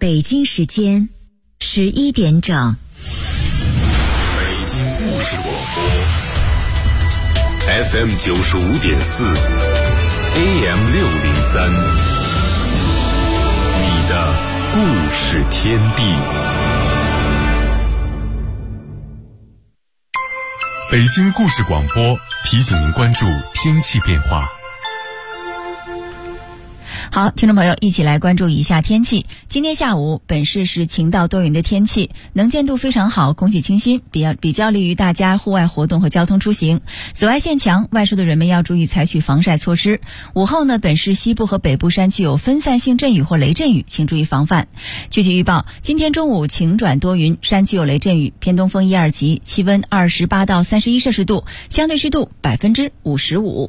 北京时间11点整。 北京故事广播 FM 95.4 AM 603，你的故事天地。北京故事广播提醒您关注天气变化。 好，听众朋友，一起来关注一下天气。今天下午本市是晴到多云的天气，能见度非常好，空气清新，比较利于大家户外活动和交通出行。紫外线强，外出的人们要注意采取防晒措施。午后呢，本市西部和北部山区有分散性阵雨或雷阵雨，请注意防范。具体预报：今天中午晴转多云，山区有雷阵雨，偏东风1、2级，气温28到31摄氏度，相对湿度55%。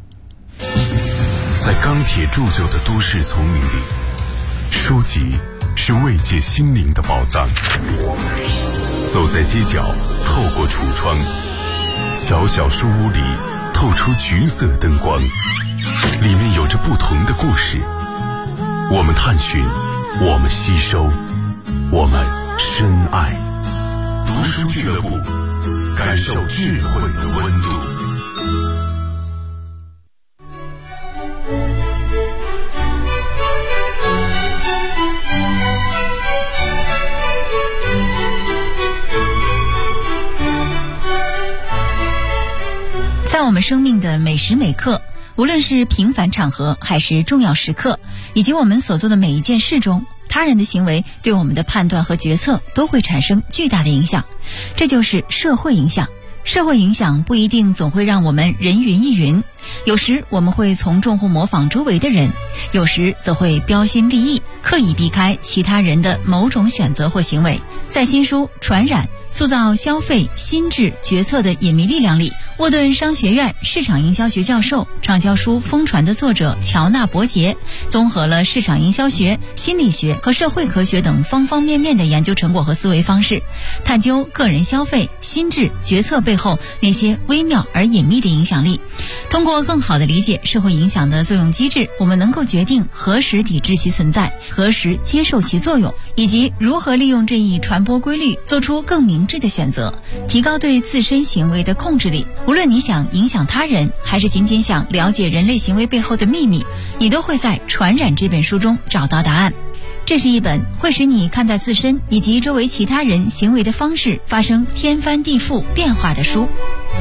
在钢铁铸就的都市丛林里，书籍是慰藉心灵的宝藏。走在街角，透过橱窗，小小书屋里透出橘色灯光，里面有着不同的故事。我们探寻，我们吸收，我们深爱。读书俱乐部，感受智慧的温度。 在我们生命的每时每刻，无论是平凡场合还是重要时刻，以及我们所做的每一件事中，他人的行为对我们的判断和决策都会产生巨大的影响，这就是社会影响。社会影响不一定总会让我们人云亦云，有时我们会从众或模仿周围的人，有时则会标新立异，刻意避开其他人的某种选择或行为。在新书《传染：塑造消费心智决策的隐秘力量》里，沃顿商学院市场营销学教授、畅销书《疯传》的作者乔纳·伯杰，综合了市场营销学、心理学和社会科学等方方面面的研究成果和思维方式，探究个人消费心智决策背后那些微妙而隐秘的影响力。通过更好地理解社会影响的作用机制，我们能够决定何时抵制其存在，何时接受其作用，以及如何利用这一传播规律做出更明智的选择，提高对自身行为的控制力。无论你想影响他人，还是仅仅想了解人类行为背后的秘密，你都会在《传染》这本书中找到答案。这是一本会使你看待自身以及周围其他人行为的方式发生天翻地覆变化的书。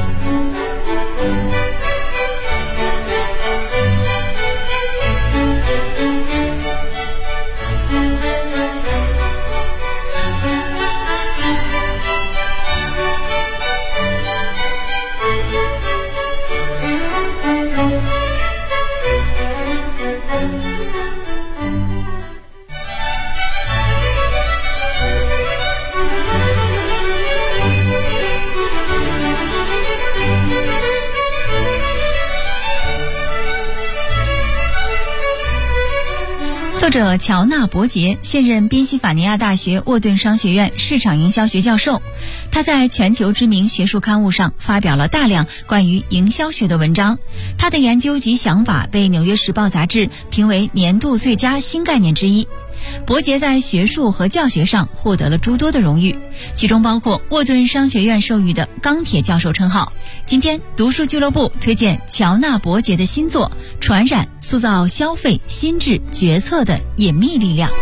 作者乔纳·伯杰现任宾夕法尼亚大学沃顿商学院市场营销学教授，他在全球知名学术刊物上发表了大量关于营销学的文章，他的研究及想法被《纽约时报》杂志评为年度最佳新概念之一。伯杰在学术和教学上获得了诸多的荣誉，其中包括沃顿商学院授予的钢铁教授称号。今天读书俱乐部推荐乔纳·伯杰的新作《传染：塑造消费心智决策的隐秘力量》。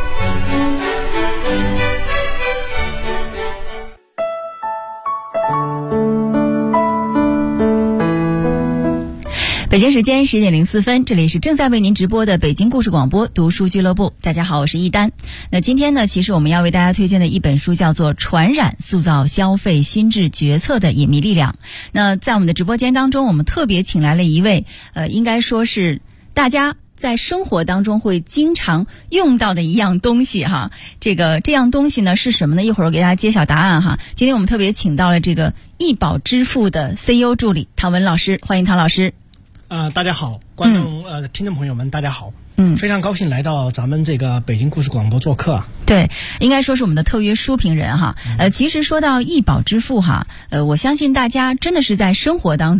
北京时间10点04分，这里是正在为您直播的北京故事广播读书俱乐部。大家好，我是一丹。那今天呢，其实我们要为大家推荐的一本书叫做《传染：塑造消费心智决策的隐秘力量》。那在我们的直播间当中，我们特别请来了一位应该说是大家在生活当中会经常用到的一样东西哈。这样东西呢是什么呢？一会儿我给大家揭晓答案哈。今天我们特别请到了这个易宝支付的 CEO 助理唐文老师，欢迎唐老师。 大家好，观众听众朋友们大家好，非常高兴来到咱们这个北京故事广播做客。 对，应该说是我们的特约书评人哈。其实说到易宝支付哈，我相信大家真的是在生活当中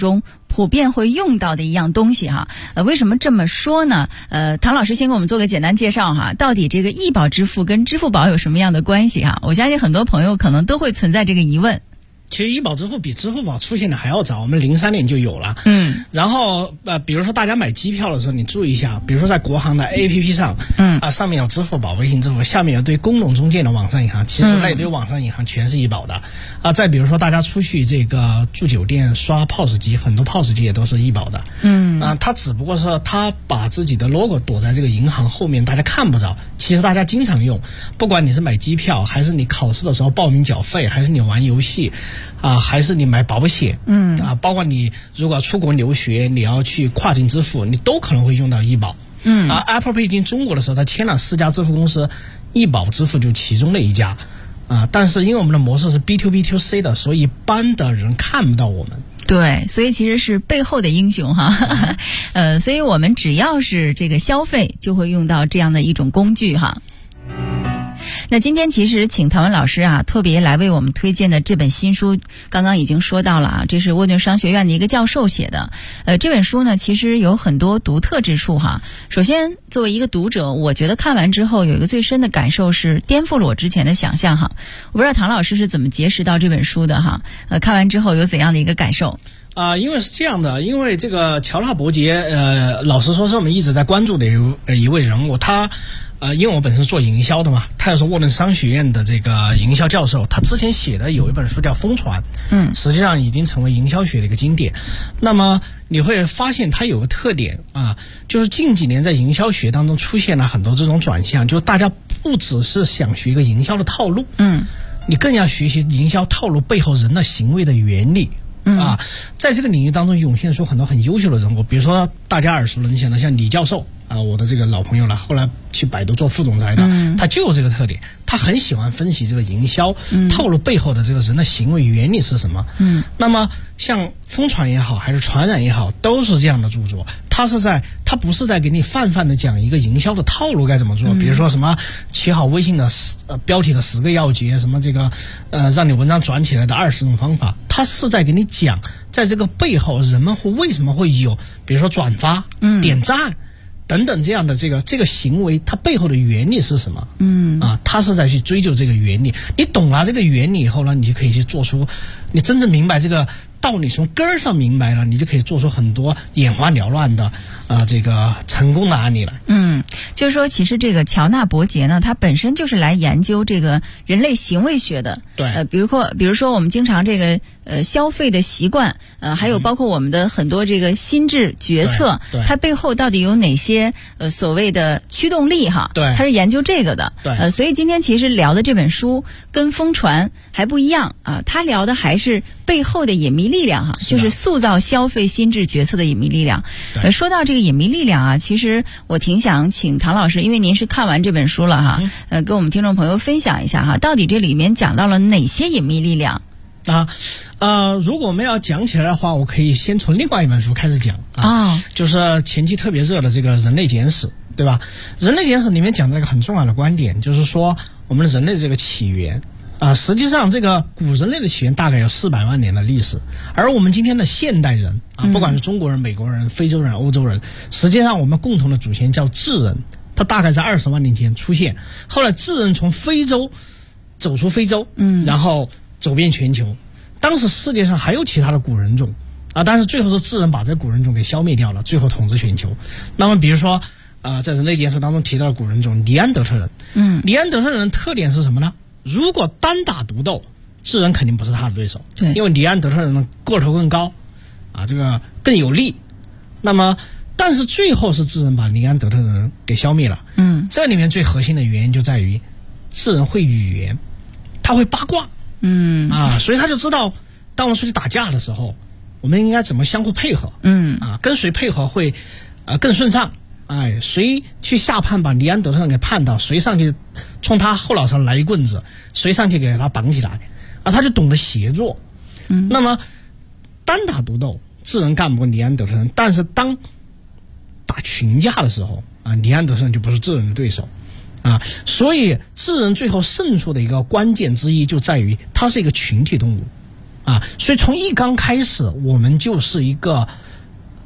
普遍会用到的一样东西哈。为什么这么说呢？唐老师先给我们做个简单介绍哈，到底这个易宝支付跟支付宝有什么样的关系哈？我相信很多朋友可能都会存在这个疑问。 其实易宝支付比支付宝出现的还要早，我们03年就有了。然后比如说大家买机票的时候，你注意一下，比如说在国航的 APP 上，上面有支付宝、微信支付，下面有对公共中介的网上银行，其实那堆网上银行全是易宝的。再比如说大家出去这个住酒店刷 POS 机，很多 POS 机也都是易宝的。它只不过是它把自己的 logo 躲在这个银行后面，大家看不着。其实大家经常用，不管你是买机票，还是你考试的时候报名缴费，还是你玩游戏。还是你买保险，包括你如果出国留学，你要去跨境支付，你都可能会用到易宝。Apple Pay 进中国的时候，它签了4家支付公司，易宝支付就其中的一家。但是因为我们的模式是 B2B2C 的，所以一般的人看不到我们。 对，所以其实是背后的英雄哈。所以我们只要是这个消费，就会用到这样的一种工具哈。那今天其实请唐文老师啊，特别来为我们推荐的这本新书，刚刚已经说到了啊，这是沃顿商学院的一个教授写的。这本书呢，其实有很多独特之处哈。首先，作为一个读者，我觉得看完之后有一个最深的感受是颠覆了我之前的想象哈。我不知道唐老师是怎么结识到这本书的哈？看完之后有怎样的一个感受？ 因为是这样的，因为这个乔纳伯杰，老实说是我们一直在关注的一位人物，他。因为我本身做营销的嘛，他也是沃顿商学院的这个营销教授，他之前写的有一本书叫《疯传》，实际上已经成为营销学的一个经典。那么你会发现它有个特点就是近几年在营销学当中出现了很多这种转向，就是大家不只是想学一个营销的套路，你更要学习营销套路背后人的行为的原理。在这个领域当中涌现出很多很优秀的人物，比如说大家耳熟能详的像李教授我的这个老朋友了，后来去百度做副总裁的，他就有这个特点，他很喜欢分析这个营销套路背后的这个人的行为原理是什么。那么像疯传也好，还是传染也好，都是这样的著作。他不是在给你泛泛的讲一个营销的套路该怎么做，比如说什么写好微信的标题的10个要诀，什么这个让你文章转起来的20种方法，他是在给你讲在这个背后人们为什么会有，比如说转发、点赞等等这样的这个行为，它背后的原理是什么？他是在去追究这个原理。你懂了这个原理以后呢，你就可以去做出，你真正明白这个道理，从根儿上明白了，你就可以做出很多眼花缭乱的这个成功的案例来。 就是说其实这个乔纳伯杰呢，他本身就是来研究这个人类行为学的。 对， 比如说我们经常这个消费的习惯，还有包括我们的很多这个心智决策，它背后到底有哪些所谓的驱动力哈？对，他是研究这个的。对，所以今天其实聊的这本书跟疯传还不一样他聊的还是背后的隐秘力量哈，就是塑造消费心智决策的隐秘力量。说到这个隐秘力量其实我挺想请唐老师，因为您是看完这本书了哈，跟我们听众朋友分享一下哈，到底这里面讲到了哪些隐秘力量？ 如果我们要讲起来的话，我可以先从另外一本书开始讲就是前期特别热的这个《人类简史》，对吧？《人类简史》里面讲的一个很重要的观点，就是说我们人类这个起源实际上这个古人类的起源大概有400万年的历史，而我们今天的现代人不管是中国人、美国人、非洲人、欧洲人，实际上我们共同的祖先叫智人，他大概在20万年前出现，后来智人从非洲走出非洲，然后走遍全球。当时世界上还有其他的古人种但是最后是智人把这古人种给消灭掉了，最后统治全球。那么比如说在人类简史当中提到的古人种尼安德特人，尼安德特人的特点是什么呢？如果单打独斗，智人肯定不是他的对手，对，因为尼安德特人的个头更高这个更有力。那么但是最后是智人把尼安德特人给消灭了。这里面最核心的原因就在于智人会语言，他会八卦，所以他就知道当我们出去打架的时候，我们应该怎么相互配合，跟谁配合会更顺畅。谁去下判把尼安德特人给判到，谁上去冲他后脑勺来一棍子，谁上去给他绑起来他就懂得协作。那么单打独斗，智人干不过尼安德特人，但是当打群架的时候尼安德特人就不是智人的对手所以智人最后胜出的一个关键之一就在于它是一个群体动物所以从一刚开始我们就是一个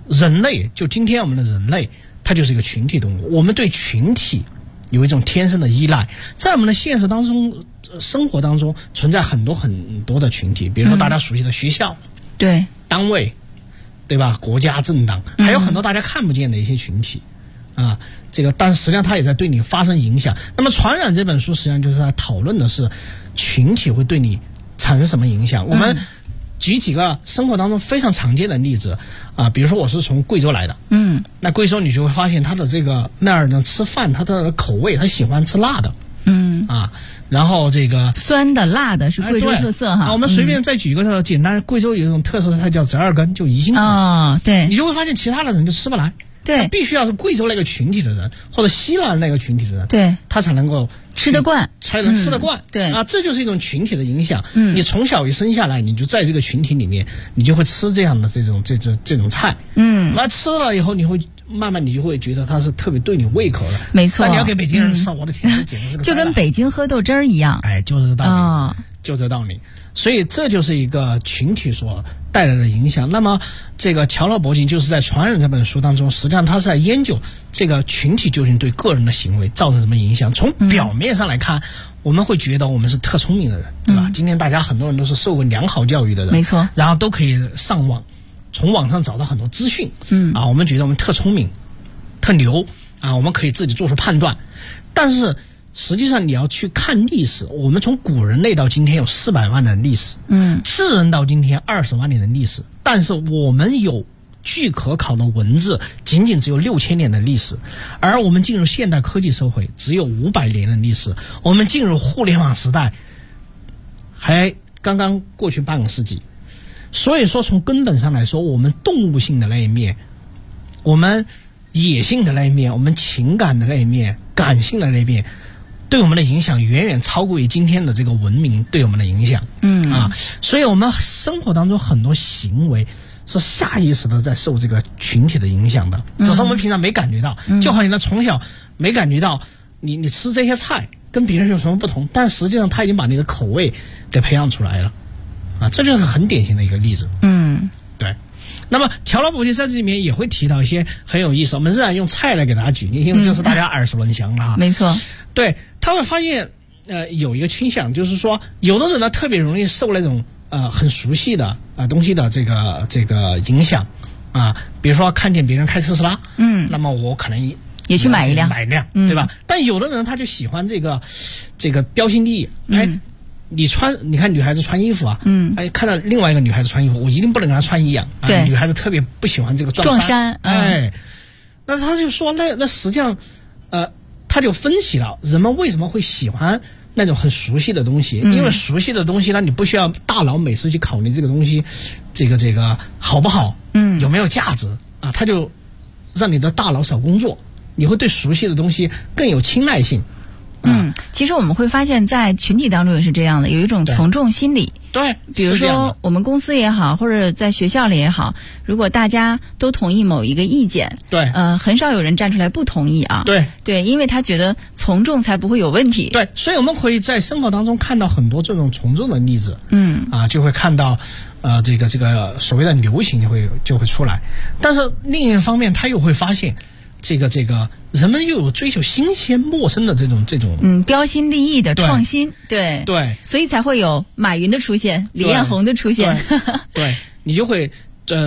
人类，就今天我们的人类，它就是一个群体动物，我们对群体有一种天生的依赖，在我们的现实当中、生活当中存在很多很多的群体，比如说大家熟悉的学校、 对， 单位，对吧？国家、政党，还有很多大家看不见的一些群体。但实际上它也在对你发生影响。那么《传染》这本书实际上就是在讨论的是群体会对你产生什么影响。我们举几个生活当中非常常见的例子比如说我是从贵州来的，那贵州你就会发现他的这个那儿呢吃饭，他的口味他喜欢吃辣的，然后这个酸的辣的是贵州特色哈。 我们随便再举一个简单，贵州有一种特色菜叫折耳根，就宜兴菜对， 你就会发现其他的人就吃不来。 对， 他必须要是贵州那个群体的人，或者西南那个群体的人， 对， 他才能够吃得惯， 才能吃得惯。 对这就是一种群体的影响。你从小一生下来，你就在这个群体里面，你就会吃这样的这种菜。那吃了以后，你会慢慢你就会觉得它是特别对你胃口的。 没错。 但你要给北京人吃，我的天，这简直是个就跟北京喝豆汁儿一样。 就是这道理。就这道理。所以这就是一个群体所带来的影响。那么这个乔勒伯金就是在《传染》这本书当中，实际上他是在研究这个群体究竟对个人的行为造成什么影响。从表面上来看，我们会觉得我们是特聪明的人，对吧？今天大家很多人都是受过良好教育的人， 没错， 然后都可以上网，从网上找到很多资讯，我们觉得我们特聪明、特牛我们可以自己做出判断。但是实际上你要去看历史，我们从古人类到今天有400万年的历史，智人到今天20万年的历史，但是我们有据可考的文字仅仅只有6000年的历史，而我们进入现代科技社会只有500年的历史，我们进入互联网时代还刚刚过去半个世纪。所以说从根本上来说，我们动物性的那一面，我们野性的那一面，我们情感的那一面，感性的那一面，对我们的影响远远超过于今天的这个文明对我们的影响。所以我们生活当中很多行为是下意识的在受这个群体的影响的，只是我们平常没感觉到。就好像他从小没感觉到你吃这些菜跟别人有什么不同，但实际上他已经把你的口味给培养出来了这就是很典型的一个例子。对。那么乔勒伯金在这里面也会提到一些很有意思，我们仍然用菜来给大家举例，因为这是大家耳熟能详的没错。 对，他会发现有一个倾向，就是说有的人呢特别容易受那种很熟悉的东西的这个影响比如说看见别人开特斯拉，那么我可能也去买一辆， 对吧？但有的人他就喜欢这个标新立异，你看女孩子穿衣服看到另外一个女孩子穿衣服，我一定不能跟她穿一样。 对， 女孩子特别不喜欢这个撞衫。那他就说，那实际上，他就分析了人们为什么会喜欢那种很熟悉的东西，因为熟悉的东西呢，你不需要大脑每次去考虑这个东西，这个好不好，有没有价值他就让你的大脑少工作，你会对熟悉的东西更有青睐性。 其实我们会发现在群体当中也是这样的，有一种从众心理。 对， 比如说我们公司也好，或者在学校里也好，如果大家都同意某一个意见， 对， 很少有人站出来不同意对，因为他觉得从众才不会有问题。 对，所以我们可以在生活当中看到很多这种从众的例子。就会看到这个所谓的流行就会出来，但是另一方面他又会发现这个人们又有追求新鲜陌生的这种标新立异的创新。对，所以才会有马云的出现，李彦宏的出现。 对，你就会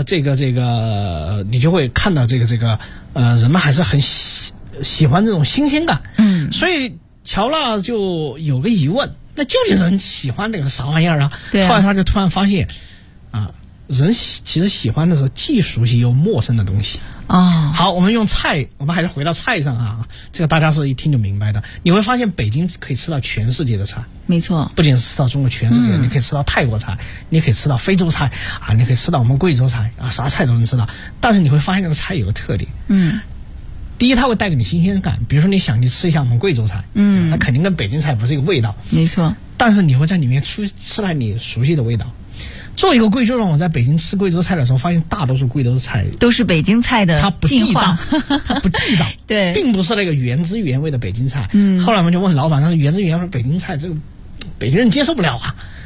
你就会看到这个人们还是很喜欢这种新鲜感。所以乔纳就有个疑问，那究竟人喜欢那个啥玩意儿后来他就突然发现人其实喜欢的是既熟悉又陌生的东西。好，我们用菜，我们还是回到菜上这个大家是一听就明白的。你会发现北京可以吃到全世界的菜， 没错， 不仅是吃到中国全世界，你可以吃到泰国菜，你可以吃到非洲菜你可以吃到我们贵州菜啥菜都能吃到。但是你会发现这个菜有个特点，第一它会带给你新鲜感，比如说你想去吃一下我们贵州菜，它肯定跟北京菜不是一个味道， 没错， 但是你会在里面吃来你熟悉的味道。作为一个贵州人，我在北京吃贵州菜的时候，发现大多数贵州菜都是北京菜的进化， 它不地道， 对， 并不是那个原汁原味的北京菜。后来我们就问老板，他说原汁原味北京菜，这个北京人接受不了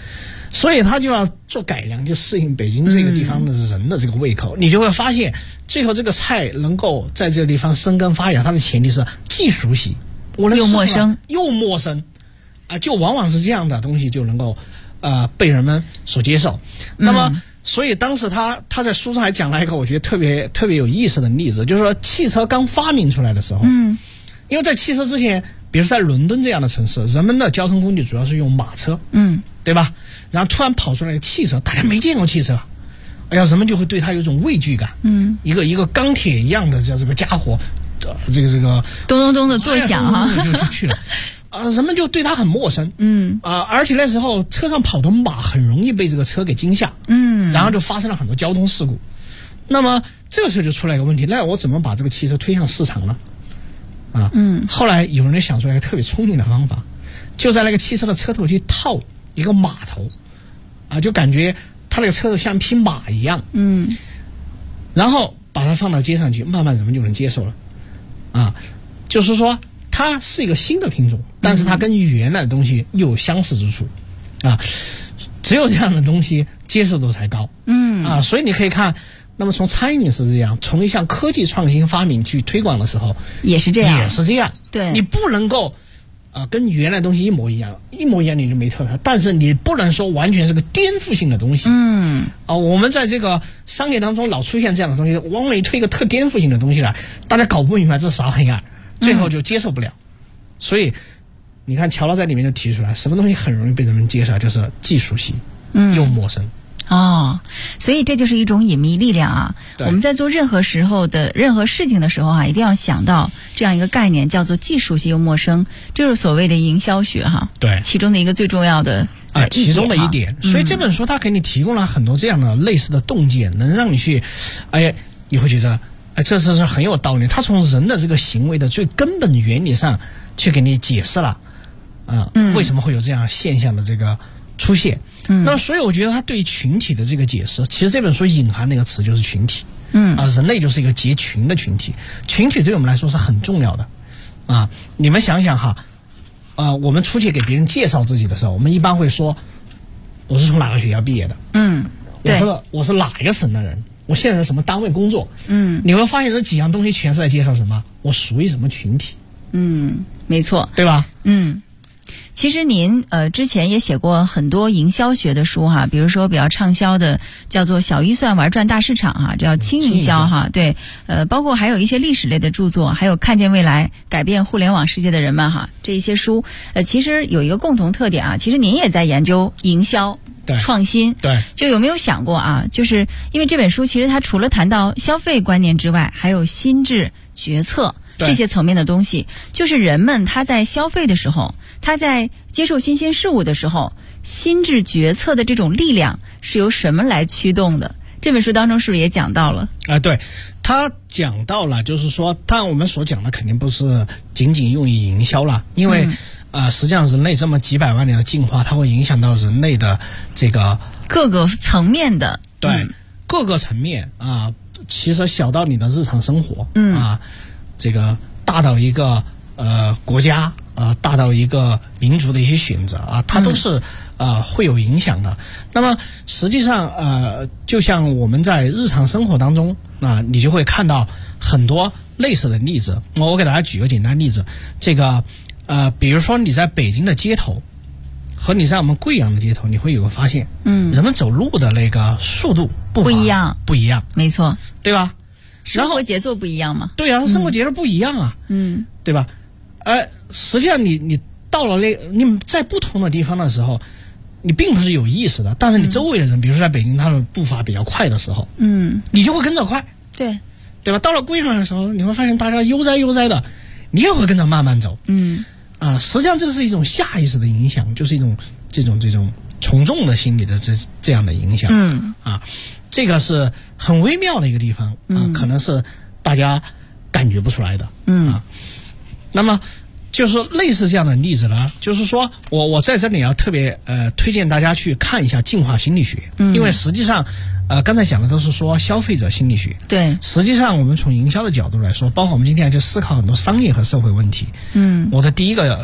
所以他就要做改良，就适应北京这个地方的人的这个胃口。你就会发现，最后这个菜能够在这个地方生根发芽，它的前提是既熟悉， 又陌生， 就往往是这样的东西就能够被人们所接受。那么，所以当时他在书上还讲了一个我觉得特别有意思的例子，就是说汽车刚发明出来的时候，因为在汽车之前，比如在伦敦这样的城市，人们的交通工具主要是用马车，对吧？然后突然跑出来一个汽车，大家没见过汽车，哎呀，人们就会对它有一种畏惧感。一个钢铁一样的这个家伙，这个咚咚咚的作响啊， 就去了。人们就对它很陌生。而且那时候车上跑的马很容易被这个车给惊吓。然后就发生了很多交通事故。那么这个时候就出来一个问题，那我怎么把这个汽车推向市场呢？后来有人就想出来一个特别聪明的方法，就在那个汽车的车头去套一个马头，就感觉它那个车头像匹马一样，然后把它放到街上去，慢慢人们就能接受了。就是说它是一个新的品种，但是它跟原来的东西又有相似之处，只有这样的东西接受度才高。所以你可以看，那么从餐饮是这样，从一项科技创新发明去推广的时候也是这样。 对， 你不能够跟原来东西一模一样你就没特色，但是你不能说完全是个颠覆性的东西。我们在这个商业当中老出现这样的东西，往里推一个特颠覆性的东西来，大家搞不明白这是啥玩意儿，最后就接受不了。所以你看乔拉在里面就提出来，什么东西很容易被人们接受，就是既熟悉又陌生。 所以这就是一种隐秘力量啊！我们在做任何时候的任何事情的时候一定要想到这样一个概念，叫做既熟悉又陌生，这就是所谓的营销学对， 其中的一个最重要的其中的一点。所以这本书它给你提供了很多这样的类似的洞见，能让你去，你会觉得，这是很有道理。它从人的这个行为的最根本原理上去给你解释了，为什么会有这样现象的这个出现。那么所以我觉得他对群体的这个解释，其实这本书隐含那个词就是群体。人类就是一个结群的群体，群体对我们来说是很重要的。你们想想哈，我们出去给别人介绍自己的时候，我们一般会说我是从哪个学校毕业的，我是哪一个省的人，我现在在什么单位工作。你会发现这几样东西全是在介绍什么，我属于什么群体。 没错， 对吧？ 其实您之前也写过很多营销学的书比如说比较畅销的叫做小预算玩转大市场这叫轻营销对，包括还有一些历史类的著作，还有看见未来改变互联网世界的人们这一些书其实有一个共同特点其实您也在研究营销创新。 对， 就有没有想过就是因为这本书其实它除了谈到消费观念之外，还有心智决策这些层面的东西，就是人们他在消费的时候，他在接受新鲜事物的时候，心智决策的这种力量是由什么来驱动的？这本书当中是不是也讲到了？ 对，他讲到了，就是说，但我们所讲的肯定不是仅仅用于营销了，因为实际上人类这么几百万年的进化，它会影响到人类的这个各个层面的， 各个层面其实小到你的日常生活，这个大到一个国家大到一个民族的一些选择它都是会有影响的。那么实际上就像我们在日常生活当中你就会看到很多类似的例子。我给大家举个简单例子，这个比如说你在北京的街头和你在我们贵阳的街头，你会有个发现，人们走路的那个速度步伐不一样， 没错， 对吧？ 生活节奏不一样嘛？ 对生活节奏不一样对吧？实际上你到了你在不同的地方的时候，你并不是有意识的，但是你周围的人，比如说在北京，他的步伐比较快的时候，你就会跟着快，对吧？到了贵阳的时候，你会发现大家悠哉悠哉的，你也会跟着慢慢走，实际上这是一种下意识的影响，就是一种这种从众的心理的这样的影响，这个是很微妙的一个地方可能是大家感觉不出来的，那么就是类似这样的例子呢，就是说我在这里要特别推荐大家去看一下进化心理学，因为实际上刚才讲的都是说消费者心理学，对，实际上我们从营销的角度来说，包括我们今天要去思考很多商业和社会问题，我的第一个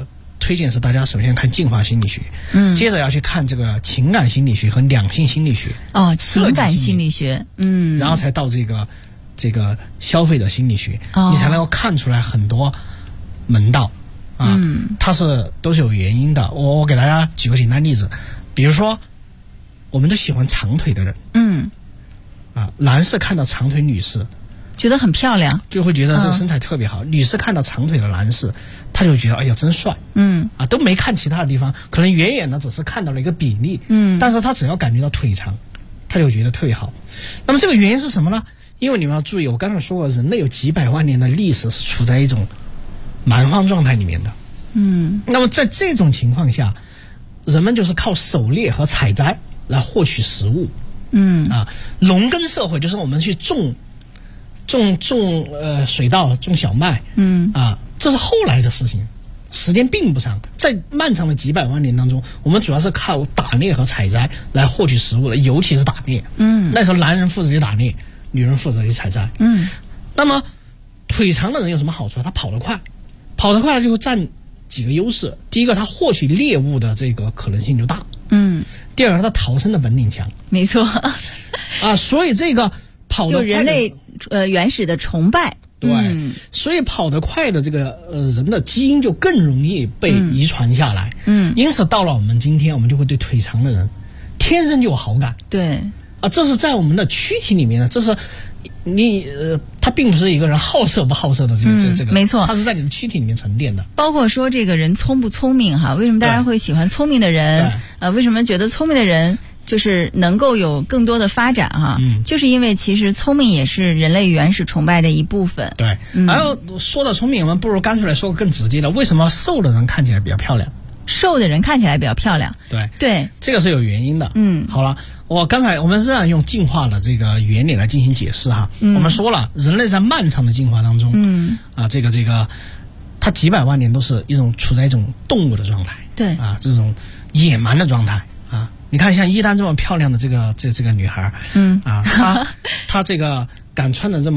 推荐是大家首先看进化心理学，接着要去看这个情感心理学和两性心理学。 情感心理学， 然后才到这个消费者心理学，你才能够看出来很多门道啊，它都是有原因的。我给大家举个简单例子，比如说我们都喜欢长腿的人，男士看到长腿女士觉得很漂亮， 就会觉得这个身材特别好。女士看到长腿的男士，他就觉得哎呀真帅。都没看其他的地方，可能远远的只是看到了一个比例。但是他只要感觉到腿长，他就觉得特别好。那么这个原因是什么呢？因为你们要注意，我刚才说过，人类有几百万年的历史是处在一种蛮荒状态里面的。那么在这种情况下，人们就是靠狩猎和采摘来获取食物。农耕社会就是我们去种水稻、种小麦。这是后来的事情，时间并不长。在漫长的几百万年当中，我们主要是靠打猎和采摘来获取食物的，尤其是打猎。那时候男人负责去打猎，女人负责去采摘。那么腿长的人有什么好处？他跑得快，就会占几个优势。第一个，他获取猎物的这个可能性就大。第二个，他逃生的本领强。 没错。 所以这个跑得快就人类原始的崇拜。 对，所以跑得快的这个人的基因就更容易被遗传下来。因此到了我们今天，我们就会对腿长的人天生就有好感。 对。 这是在我们的躯体里面的，这是他并不是一个人好色不好色的这个， 没错， 他是在你的躯体里面沉淀的。 包括说这个人聪不聪明哈，为什么大家会喜欢聪明的人？为什么觉得聪明的人就是能够有更多的发展哈？就是因为其实聪明也是人类原始崇拜的一部分。 对，还有说到聪明，我们不如干脆来说个更直接的，为什么瘦的人看起来比较漂亮？ 瘦的人看起来比较漂亮。对，这个是有原因的。好了，我们仍然用进化的这个原理来进行解释哈。我们说了，人类在漫长的进化当中，这个它几百万年都是处在一种动物的状态。 对这种野蛮的状态啊。你看像伊丹这么漂亮的这个女孩，她这个敢穿的这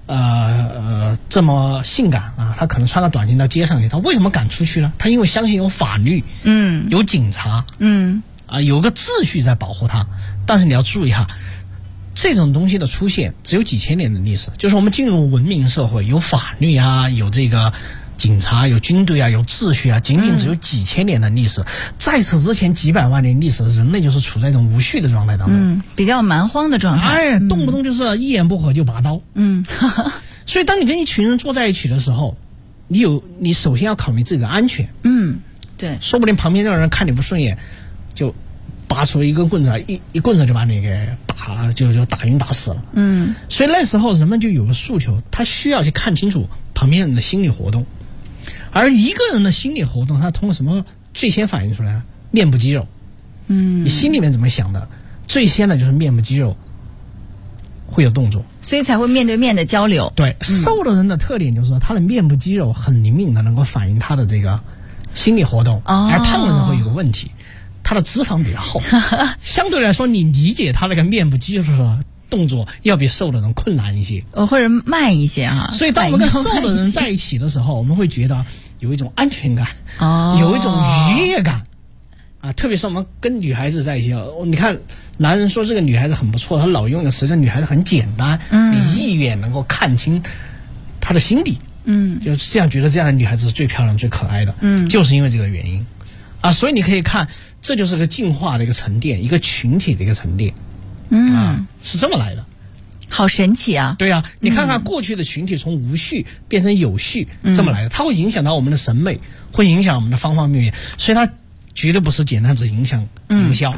么性感啊，她可能穿个短裙到街上去，她为什么敢出去呢？她因为相信有法律，有警察，有个秩序在保护她。但是你要注意哈，这种东西的出现只有几千年的历史，就是我们进入文明社会，有法律啊，有这个警察，有军队啊，有秩序啊，仅仅只有几千年的历史。在此之前几百万年历史，人类就是处在一种无序的状态当中， 比较蛮荒的状态。 动不动就是一言不合就拔刀。所以当你跟一群人坐在一起的时候，你首先要考虑自己的安全。 对， 说不定旁边那个人看你不顺眼，就拔出一根棍子，一棍子就把你给就打晕打死了。所以那时候人们就有个诉求，他需要去看清楚旁边人的心理活动。而一个人的心理活动，他通过什么最先反映出来？面部肌肉。你心里面怎么想的？最先的就是面部肌肉会有动作， 所以才会面对面的交流。 对，瘦的人的特点就是说，他的面部肌肉很灵敏的，能够反映他的这个心理活动。而胖的人会有个问题，他的脂肪比较厚，相对来说，你理解他那个面部肌肉的动作要比瘦的人困难一些， 或者慢一些哈。 所以当我们跟瘦的人在一起的时候，我们会觉得有一种安全感，有一种愉悦感特别是我们跟女孩子在一起，你看男人说这个女孩子很不错，他老用的词，这女孩子很简单，你一眼能够看清她的心底，就是这样觉得这样的女孩子是最漂亮最可爱的，就是因为这个原因所以你可以看，这就是个进化的一个沉淀，一个群体的一个沉淀，是这么来的。 好神奇啊！ 对啊，你看看过去的群体从无序变成有序，这么来的，它会影响到我们的审美，会影响我们的方方面面，所以它绝对不是简单只影响营销。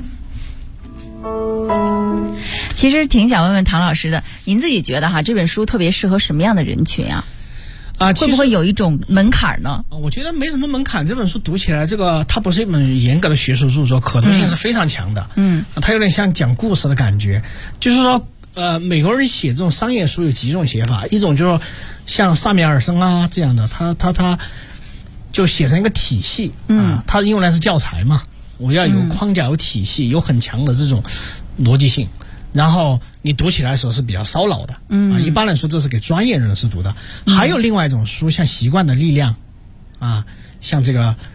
其实挺想问问唐老师的，您自己觉得这本书特别适合什么样的人群啊？会不会有一种门槛呢？ 我觉得没什么门槛。这本书读起来，它不是一本严格的学术著作，可读性是非常强的。它有点像讲故事的感觉。就是说，美国人写这种商业书有几种写法，一种就是像萨米尔森这样的，他就写成一个体系他用来是教材嘛，我要有框架、有体系、有很强的这种逻辑性。然后你读起来的时候是比较烧脑的，一般来说这是给专业人士读的。还有另外一种书，像《习惯的力量》像这个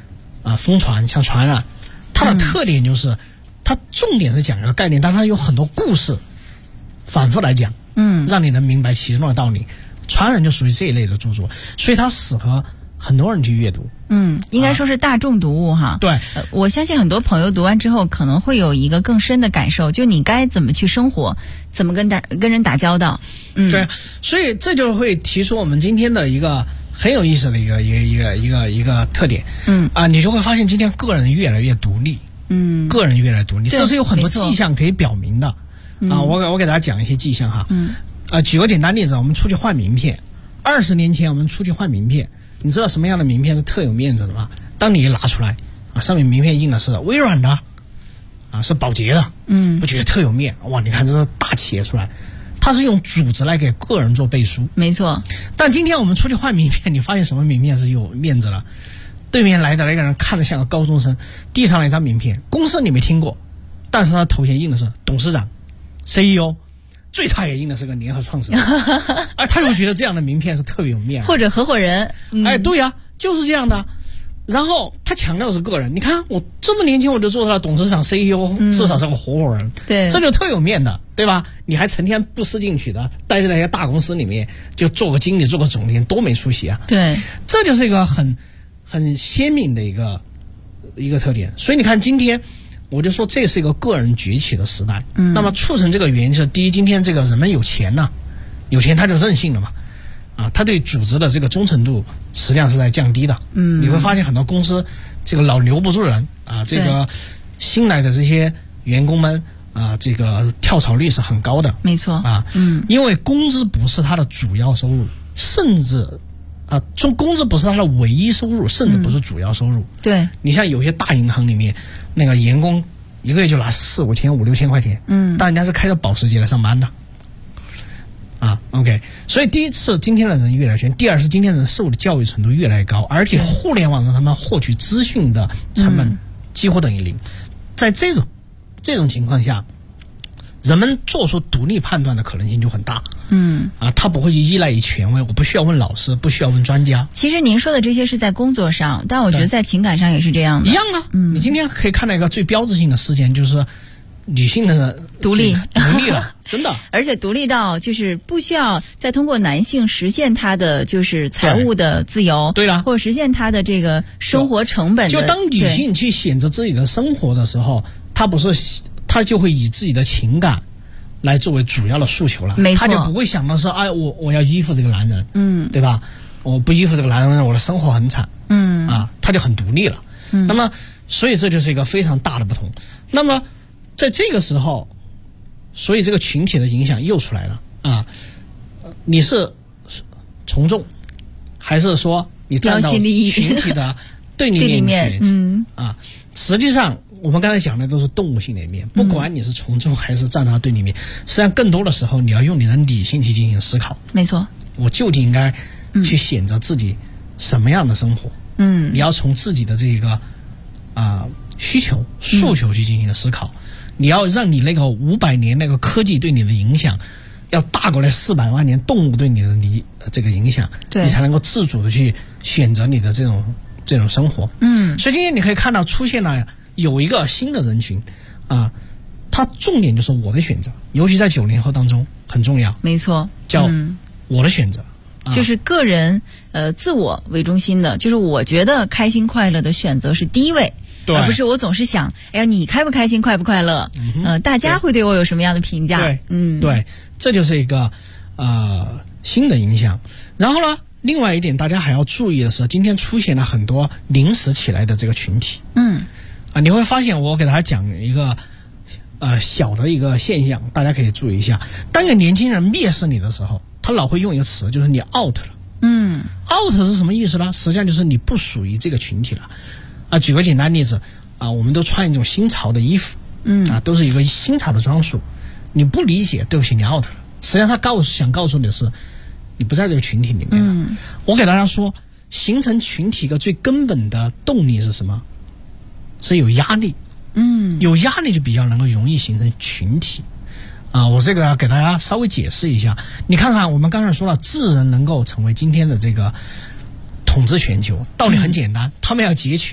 疯传像传染，它的特点就是它重点是讲一个概念，但它有很多故事反复来讲，让你能明白其中的道理。传染就属于这一类的著作，所以它适合很多人去阅读。 应该说是大众读物哈。 对， 我相信很多朋友读完之后可能会有一个更深的感受，就你该怎么去生活，怎么跟人打交道。 对，所以这就会提出我们今天的一个很有意思的一个特点。你就会发现今天个人越来越独立。个人越来越独立，这是有很多迹象可以表明的。我给大家讲一些迹象哈。举个简单例子，我们出去换名片。20年前我们出去换名片，你知道什么样的名片是特有面子的吗？当你一拿出来上面名片印的是微软的是宝洁的，不觉得特有面？哇，你看这是大企业出来，它是用组织来给个人做背书。 没错。 但今天我们出去换名片，你发现什么名片是有面子了？对面来的那个人看着像个高中生，递上来一张名片，公司你没听过，但是他头衔印的是董事长、CEO， 最差也印的是个联合创始人。他就觉得这样的名片是特别有面子， 或者合伙人。 对呀，就是这样的。然后他强调的是个人，你看我这么年轻我就做到了董事长 CEO，至少是个合伙人。 对， 这就特有面的，对吧？你还成天不思进取的待在那些大公司里面，就做个经理做个总监，多没出息啊。 对， 这就是一个很鲜明的一个特点。所以你看今天我就说这是一个个人崛起的时代。那么促成这个原因是，第一，今天这个人们有钱了，有钱他就任性了嘛。他对组织的这个忠诚度实际上是在降低的。你会发现很多公司这个老留不住人这个新来的这些员工们这个跳槽率是很高的。 没错。 因为工资不是他的主要收入，甚至工资不是他的唯一收入，甚至不是主要收入。 对， 你像有些大银行里面，那个员工一个月就拿4、5千、5、6千块钱，但人家是开着保时捷来上班的。OK， 所以第一是今天的人越来越全，第二是今天的人受的教育程度越来越高，而且互联网让他们获取资讯的成本几乎等于0。在这种情况下，人们做出独立判断的可能性就很大。他不会依赖于权威，我不需要问老师，不需要问专家。 其实您说的这些是在工作上，但我觉得在情感上也是这样的。 一样啊。你今天可以看到一个最标志性的事件，就是女性的独立了，真的。 而且独立到就是不需要再通过男性实现她的就是财务的自由， 对了， 或者实现她的这个生活成本的。 就当女性去选择自己的生活的时候，她就会以自己的情感来作为主要的诉求了。 没错， 她就不会想到说，我要依附这个男人，对吧？我不依附这个男人，我的生活很惨，她就很独立了。那么，所以这就是一个非常大的不同。那么在这个时候，所以这个群体的影响又出来了你是从众，还是说你站到群体的对立面？实际上我们刚才讲的都是动物性的一面，不管你是从众还是站到对立面，实际上更多的时候你要用你的理性去进行思考。 没错， 我究竟应该去选择自己什么样的生活？你要从自己的这个需求诉求去进行思考。你要让你那个500年那个科技对你的影响要大过来400万年动物对你的这个影响，你才能够自主的去选择你的这种生活。所以今天你可以看到出现了有一个新的人群它重点就是我的选择，尤其在90后当中很重要。 没错， 叫我的选择。 就是个人自我为中心的，就是我觉得开心快乐的选择是第一位，而不是我总是想，哎呀，你开不开心，快不快乐？大家会对我有什么样的评价？ 对，这就是一个新的影响。然后呢，另外一点大家还要注意的是，今天出现了很多临时起来的这个群体。你会发现，我给大家讲一个小的一个现象，大家可以注意一下。当个年轻人蔑视你的时候，他老会用一个词，就是你 out 了。out 是什么意思呢？实际上就是你不属于这个群体了。举个简单例子我们都穿一种新潮的衣服，都是一个新潮的装束，你不理解，对不起，你 out 了。实际上他想告诉你的是，你不在这个群体里面了。我给大家说，形成群体一个最根本的动力是什么？是有压力。有压力就比较能够容易形成群体。我这个要给大家稍微解释一下。你看看，我们刚才说了，智人能够成为今天的这个统治全球，道理很简单，他们要结群，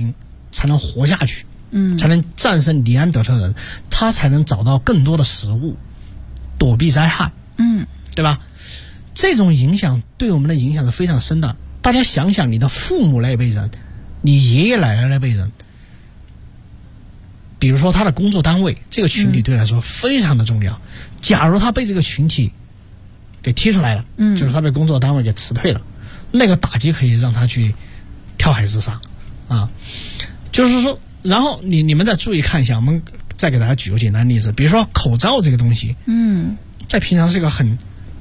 才能活下去，才能战胜尼安德特人，他才能找到更多的食物，躲避灾害，对吧？这种影响对我们的影响是非常深的。大家想想，你的父母那辈人，你爷爷奶奶那辈人，比如说他的工作单位，这个群体对他来说非常的重要。假如他被这个群体给踢出来了，就是他被工作单位给辞退了，那个打击可以让他去跳海自杀啊。就是说，然后你们再注意看一下，我们再给大家举个简单例子，比如说口罩这个东西，在平常是一个很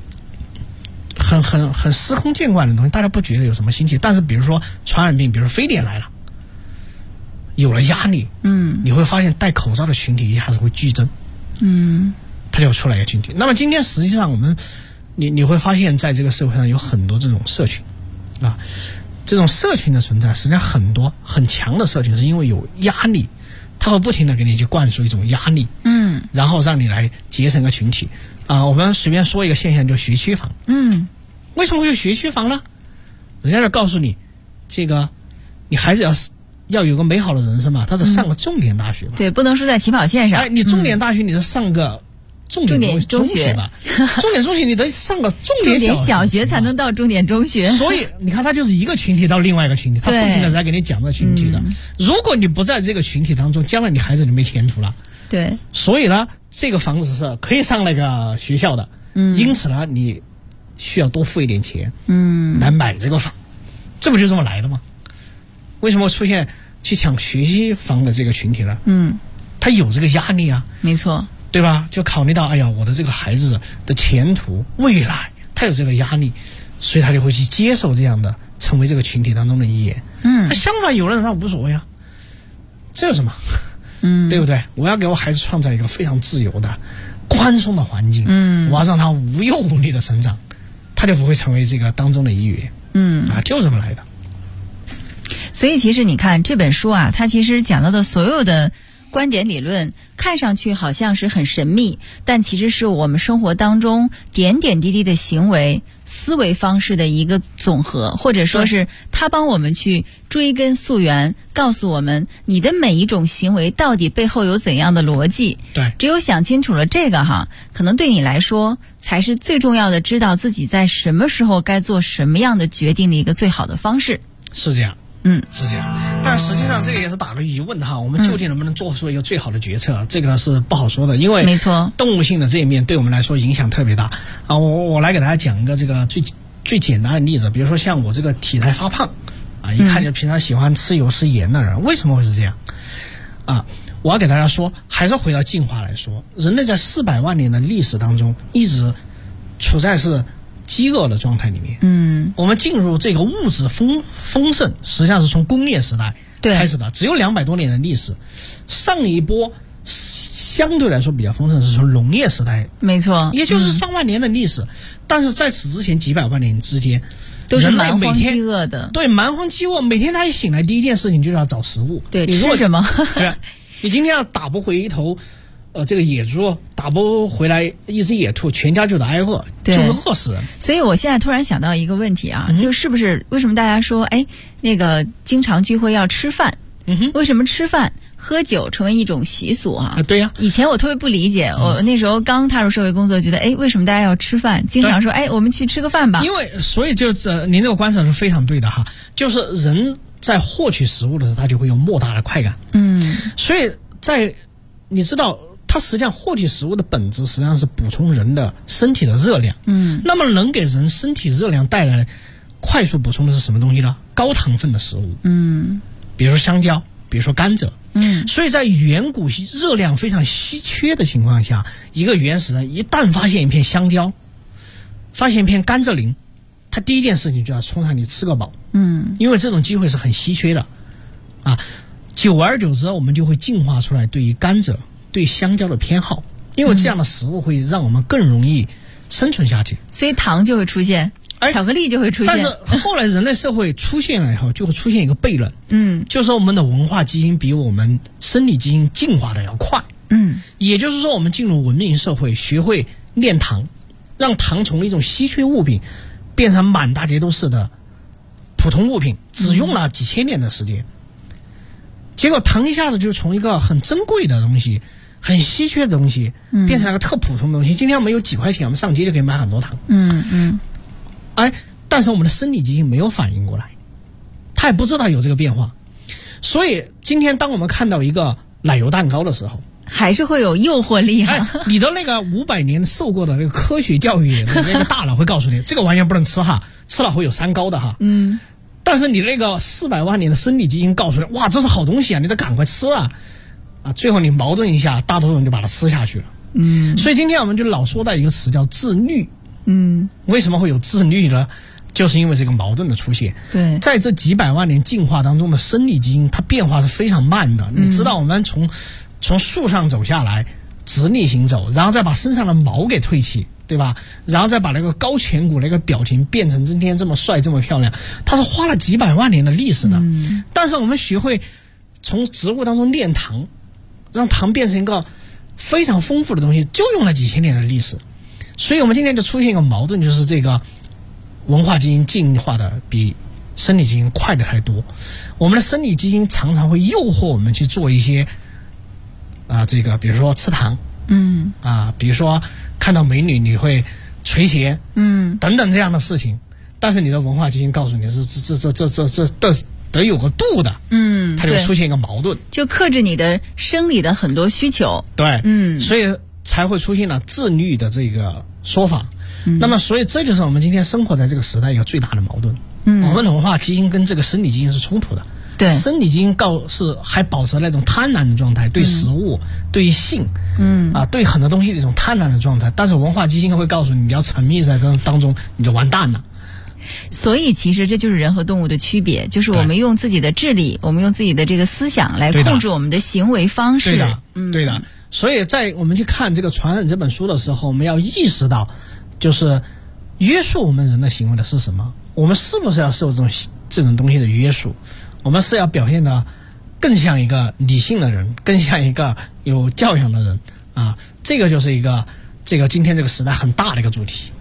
司空见惯的东西，大家不觉得有什么新奇。但是比如说传染病，比如说非典来了，有了压力，你会发现戴口罩的群体一下子会剧增，它就出来一个群体。那么今天实际上你会发现在这个社会上有很多这种社群啊，这种社群的存在，实际上很多很强的社群是因为有压力，它会不停的给你去灌输一种压力，然后让你来结成个群体啊。我们随便说一个现象，就学区房，为什么会有学区房呢？人家就告诉你，这个你孩子要有个美好的人生嘛，他得上个重点大学嘛， 对，不能输在起跑线上。 你重点大学你得上个重点中学吧，重点中学你得上个重点小学才能到重点中学。 所以你看，他就是一个群体到另外一个群体，他不停的在给你讲这个群体的。如果你不在这个群体当中，将来你孩子就没前途了。 对， 所以呢，这个房子是可以上那个学校的，因此呢，你需要多付一点钱，来买这个房，这不就这么来的吗？为什么出现去抢学区房的这个群体呢？他有这个压力啊， 没错， 对吧？就考虑到，哎呀，我的这个孩子的前途未来，他有这个压力，所以他就会去接受这样的，成为这个群体当中的一员。那相反，有的人他无所谓啊，这有什么？对不对？我要给我孩子创造一个非常自由的、宽松的环境，我要让他无忧无虑的成长，他就不会成为这个当中的一员。就这么来的。 所以其实你看这本书啊，它其实讲到的所有的观点理论看上去好像是很神秘，但其实是我们生活当中点点滴滴的行为思维方式的一个总和，或者说是它帮我们去追根溯源，告诉我们你的每一种行为到底背后有怎样的逻辑。 对， 只有想清楚了这个哈，可能对你来说才是最重要的，知道自己在什么时候该做什么样的决定的一个最好的方式。 是这样。是这样，但实际上这个也是打个疑问的哈，我们究竟能不能做出一个最好的决策，这个是不好说的，因为没错， 动物性的这一面对我们来说影响特别大啊。我来给大家讲一个这个最简单的例子，比如说像我这个体态发胖啊，一看就平常喜欢吃油吃盐的人，为什么会是这样啊？我要给大家说，还是回到进化来说，人类在400万年的历史当中一直处在是饥饿的状态里面。我们进入这个物质丰盛，实际上是从工业时代开始的，只有200多年的历史。上一波相对来说比较丰盛是从农业时代， 没错， 也就是上万年的历史。但是在此之前几百万年之间， 都是蛮荒饥饿的。 对，蛮荒饥饿，每天他一醒来第一件事情就是要找食物。 对，吃什么？ 对，你今天要打不回一头这个野猪，打不回来一只野兔，全家就得挨饿，就是饿死人。 所以我现在突然想到一个问题啊，就是不是为什么大家说那个经常聚会要吃饭？为什么吃饭喝酒成为一种习俗啊？ 对呀， 以前我特别不理解，我那时候刚踏入社会工作，觉得为什么大家要吃饭？经常说我们去吃个饭吧。 因为所以就是您这个观察是非常对的哈，就是人在获取食物的时候，他就会有莫大的快感。所以你知道。它实际上获取食物的本质实际上是补充人的身体的热量。那么能给人身体热量带来快速补充的是什么东西呢？高糖分的食物。比如说香蕉，比如说甘蔗。所以在远古热量非常稀缺的情况下，一个原始人一旦发现一片香蕉，发现一片甘蔗林，他第一件事情就要冲上去吃个饱。因为这种机会是很稀缺的啊。久而久之，我们就会进化出来对于甘蔗对香蕉的偏好，因为这样的食物会让我们更容易生存下去， 所以糖就会出现，巧克力就会出现。 但是后来人类社会出现了以后，就会出现一个悖论，就是我们的文化基因比我们生理基因进化的要快。也就是说，我们进入文明社会，学会炼糖，让糖从一种稀缺物品变成满大街都是的普通物品，只用了几千年的时间。 结果糖一下子就从一个很珍贵的东西、很稀缺的东西，变成了个特普通的东西。今天我们有几块钱，我们上街就可以买很多糖。但是我们的生理基因没有反应过来，他也不知道有这个变化。所以今天当我们看到一个奶油蛋糕的时候， 还是会有诱惑力你的那个500年受过的那个科学教育的那个大脑会告诉你，这个玩意儿不能吃哈，吃了会有三高的哈。但是你那个400万年的生理基因告诉你，哇，这是好东西啊，你得赶快吃啊！最后你矛盾一下，大多数人就把它吃下去了。所以今天我们就老说到一个词叫自律。为什么会有自律呢？就是因为这个矛盾的出现。 对， 在这几百万年进化当中的生理基因，它变化是非常慢的。你知道，我们从树上走下来，直立行走，然后再把身上的毛给褪去，对吧？然后再把那个高颧骨那个表情变成今天这么帅这么漂亮，它是花了几百万年的历史的。但是我们学会从植物当中炼糖，让糖变成一个非常丰富的东西，就用了几千年的历史。所以我们今天就出现一个矛盾，就是这个文化基因进化的比生理基因快的太多。我们的生理基因常常会诱惑我们去做一些这个比如说吃糖，比如说看到美女你会垂涎，等等这样的事情。但是你的文化基因告诉你是这得有个度的，它就出现一个矛盾， 就克制你的生理的很多需求。 对，所以才会出现了自律的这个说法。那么所以这就是我们今天生活在这个时代一个最大的矛盾。我们的文化基因跟这个生理基因是冲突的。 对， 生理基因还保持那种贪婪的状态，对食物、对于性，对很多东西的一种贪婪的状态。但是文化基因会告诉你，你要沉迷在这当中，你就完蛋了。 所以其实这就是人和动物的区别，就是我们用自己的智力，我们用自己的这个思想来控制我们的行为方式。 对的。所以在我们去看这个《传染》这本书的时候，我们要意识到，就是约束我们人的行为的是什么？我们是不是要受这种东西的约束？我们是要表现的更像一个理性的人，更像一个有教养的人啊！这个就是一个今天这个时代很大的一个主题。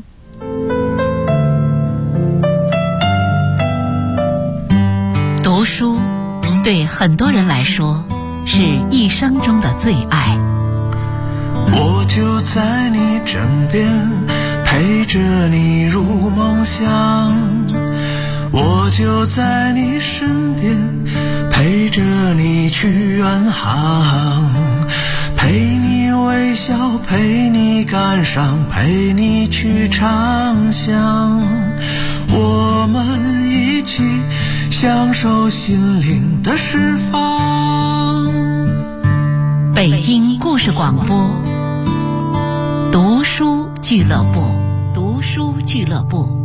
读书对很多人来说是一生中的最爱。 我就在你枕边，陪着你入梦乡。我就在你身边，陪着你去远航，陪你微笑，陪你感伤，陪你去畅想。我们一起享受心灵的释放。 北京故事广播，读书俱乐部，读书俱乐部。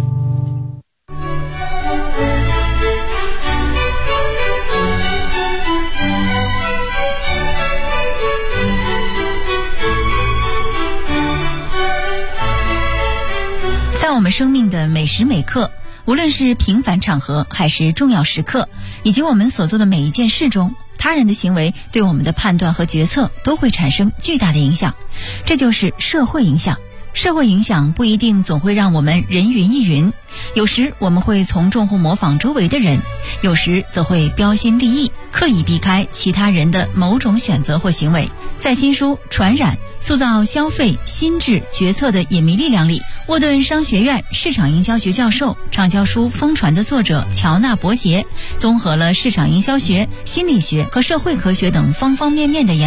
在我们生命的每时每刻，无论是平凡场合还是重要时刻，以及我们所做的每一件事中，他人的行为对我们的判断和决策都会产生巨大的影响。这就是社会影响。社会影响不一定总会让我们人云亦云，有时我们会从众或模仿周围的人，有时则会标新立异，刻意避开其他人的某种选择或行为。在新书《传染：塑造消费心智决策的隐秘力量》里，沃顿商学院市场营销学教授、畅销书《疯传》的作者乔纳伯杰综合了市场营销学、心理学和社会科学等方方面面的研究。